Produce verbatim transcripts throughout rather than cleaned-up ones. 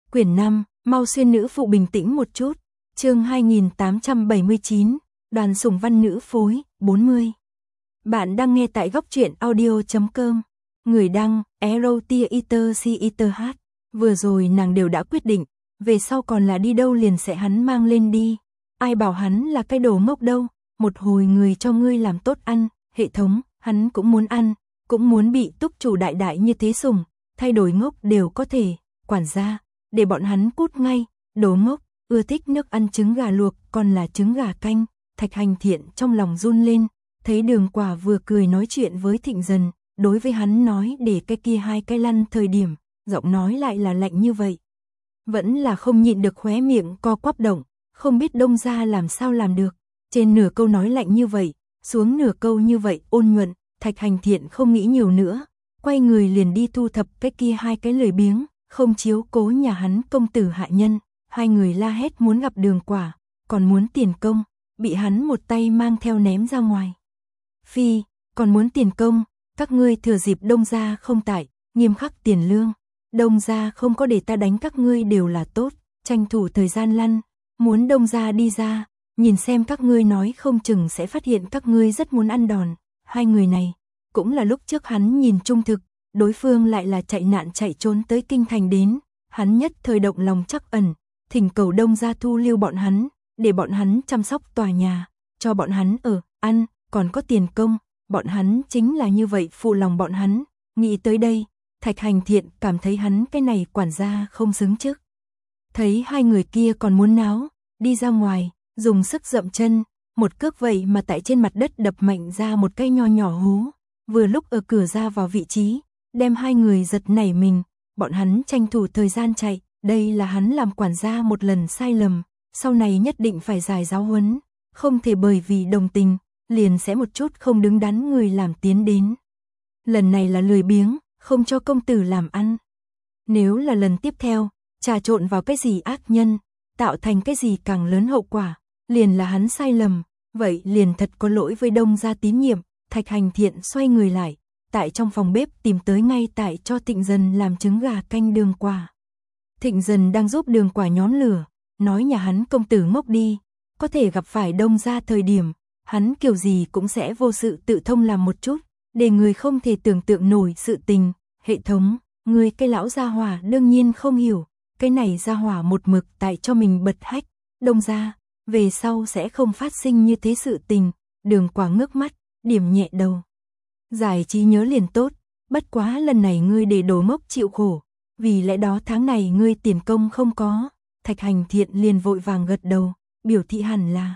Quyển năm, mau xuyên nữ phụ bình tĩnh một chút. Chương hai nghìn tám trăm bảy mươi chín, Đoàn Sủng Văn nữ phối, bốn mươi. Bạn đang nghe tại góc truyện audio chấm com. Người đăng, Erotia Eater C Eater H. Vừa rồi nàng đều đã quyết định, về sau còn là đi đâu liền sẽ hắn mang lên đi. Ai bảo hắn là cái đồ ngốc đâu, một hồi người cho ngươi làm tốt ăn, hệ thống, hắn cũng muốn ăn, cũng muốn bị túc chủ đại đại như thế sủng, thay đổi ngốc đều có thể, quản gia, để bọn hắn cút ngay, đồ ngốc, ưa thích nước ăn trứng gà luộc, còn là trứng gà canh. Thạch Hành Thiện trong lòng run lên, thấy Đường Quả vừa cười nói chuyện với Thịnh Dần, đối với hắn nói để cái kia hai cái lăn thời điểm, giọng nói lại là lạnh như vậy. Vẫn là không nhịn được khóe miệng co quắp động, không biết Đông gia làm sao làm được. Trên nửa câu nói lạnh như vậy, xuống nửa câu như vậy ôn nhuận, Thạch Hành Thiện không nghĩ nhiều nữa, quay người liền đi thu thập cái kia hai cái lười biếng, không chiếu cố nhà hắn công tử hạ nhân. Hai người la hét muốn gặp Đường Quả, còn muốn tiền công, bị hắn một tay mang theo ném ra ngoài. Phi, còn muốn tiền công, các ngươi thừa dịp Đông gia không tại, nghiêm khắc tiền lương. Đông gia không có để ta đánh các ngươi đều là tốt, tranh thủ thời gian lăn, muốn Đông gia đi ra, nhìn xem các ngươi nói không chừng sẽ phát hiện các ngươi rất muốn ăn đòn. Hai người này, cũng là lúc trước hắn nhìn trung thực, đối phương lại là chạy nạn chạy trốn tới kinh thành đến, hắn nhất thời động lòng trắc ẩn, thỉnh cầu Đông gia thu lưu bọn hắn, để bọn hắn chăm sóc tòa nhà, cho bọn hắn ở, ăn, còn có tiền công, bọn hắn chính là như vậy phụ lòng bọn hắn. Nghĩ tới đây, Thạch Hành Thiện cảm thấy hắn cái này quản gia không xứng trước. Thấy hai người kia còn muốn náo, đi ra ngoài, dùng sức dậm chân, một cước vậy mà tại trên mặt đất đập mạnh ra một cái nho nhỏ hú, vừa lúc ở cửa ra vào vị trí, đem hai người giật nảy mình, bọn hắn tranh thủ thời gian chạy, đây là hắn làm quản gia một lần sai lầm, sau này nhất định phải giải giáo huấn, không thể bởi vì đồng tình, liền sẽ một chút không đứng đắn người làm tiến đến. Lần này là lười biếng, không cho công tử làm ăn. Nếu là lần tiếp theo, trà trộn vào cái gì ác nhân, tạo thành cái gì càng lớn hậu quả, liền là hắn sai lầm, vậy liền thật có lỗi với Đông gia tín nhiệm. Thạch Hành Thiện xoay người lại, tại trong phòng bếp tìm tới ngay tại cho Thịnh Dần làm trứng gà canh Đường Quả. Thịnh Dần đang giúp Đường Quả nhóm lửa, nói nhà hắn công tử ngốc đi, có thể gặp phải Đông gia thời điểm, hắn kiểu gì cũng sẽ vô sự tự thông làm một chút, để người không thể tưởng tượng nổi sự tình. Hệ thống, người cái lão gia hỏa đương nhiên không hiểu, cái này gia hỏa một mực tại cho mình bật hách, Đông gia, về sau sẽ không phát sinh như thế sự tình. Đường Quả ngước mắt, điểm nhẹ đầu. Giải trí nhớ liền tốt, bất quá lần này ngươi để đồ ngốc chịu khổ, vì lẽ đó tháng này ngươi tiền công không có. Thạch Hành Thiện liền vội vàng gật đầu, biểu thị hẳn là.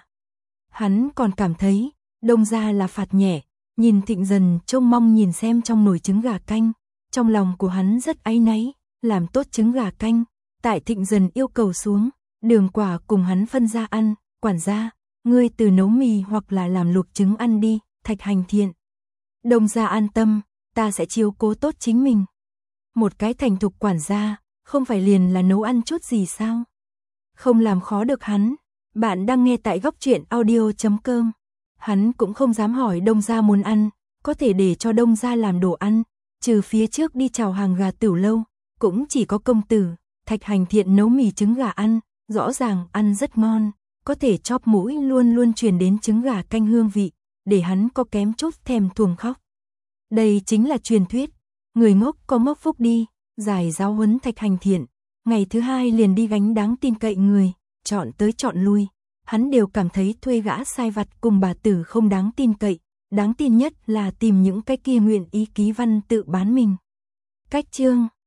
Hắn còn cảm thấy, Đông gia là phạt nhẹ, nhìn Thịnh Dần trông mong nhìn xem trong nồi trứng gà canh, trong lòng của hắn rất áy náy, làm tốt trứng gà canh, tại Thịnh Dần yêu cầu xuống, Đường Quả cùng hắn phân ra ăn, quản gia, ngươi từ nấu mì hoặc là làm luộc trứng ăn đi. Thạch Hành Thiện, Đông gia an tâm, ta sẽ chiếu cố tốt chính mình. Một cái thành thục quản gia, không phải liền là nấu ăn chút gì sao? Không làm khó được hắn. Bạn đang nghe tại góc truyện audio chấm com. Hắn cũng không dám hỏi Đông gia muốn ăn, có thể để cho Đông gia làm đồ ăn, trừ phía trước đi chào hàng gà tiểu lâu, cũng chỉ có công tử. Thạch Hành Thiện nấu mì trứng gà ăn, rõ ràng ăn rất ngon, có thể chóp mũi luôn luôn truyền đến trứng gà canh hương vị, để hắn có kém chút thèm thuồng khóc. Đây chính là truyền thuyết, người ngốc có ngốc phúc đi. Giải giáo huấn Thạch Hành Thiện, ngày thứ hai liền đi gánh đáng tin cậy người, chọn tới chọn lui, hắn đều cảm thấy thuê gã sai vặt cùng bà tử không đáng tin cậy, đáng tin nhất là tìm những cái kia nguyện ý ký văn tự bán mình. Cách chương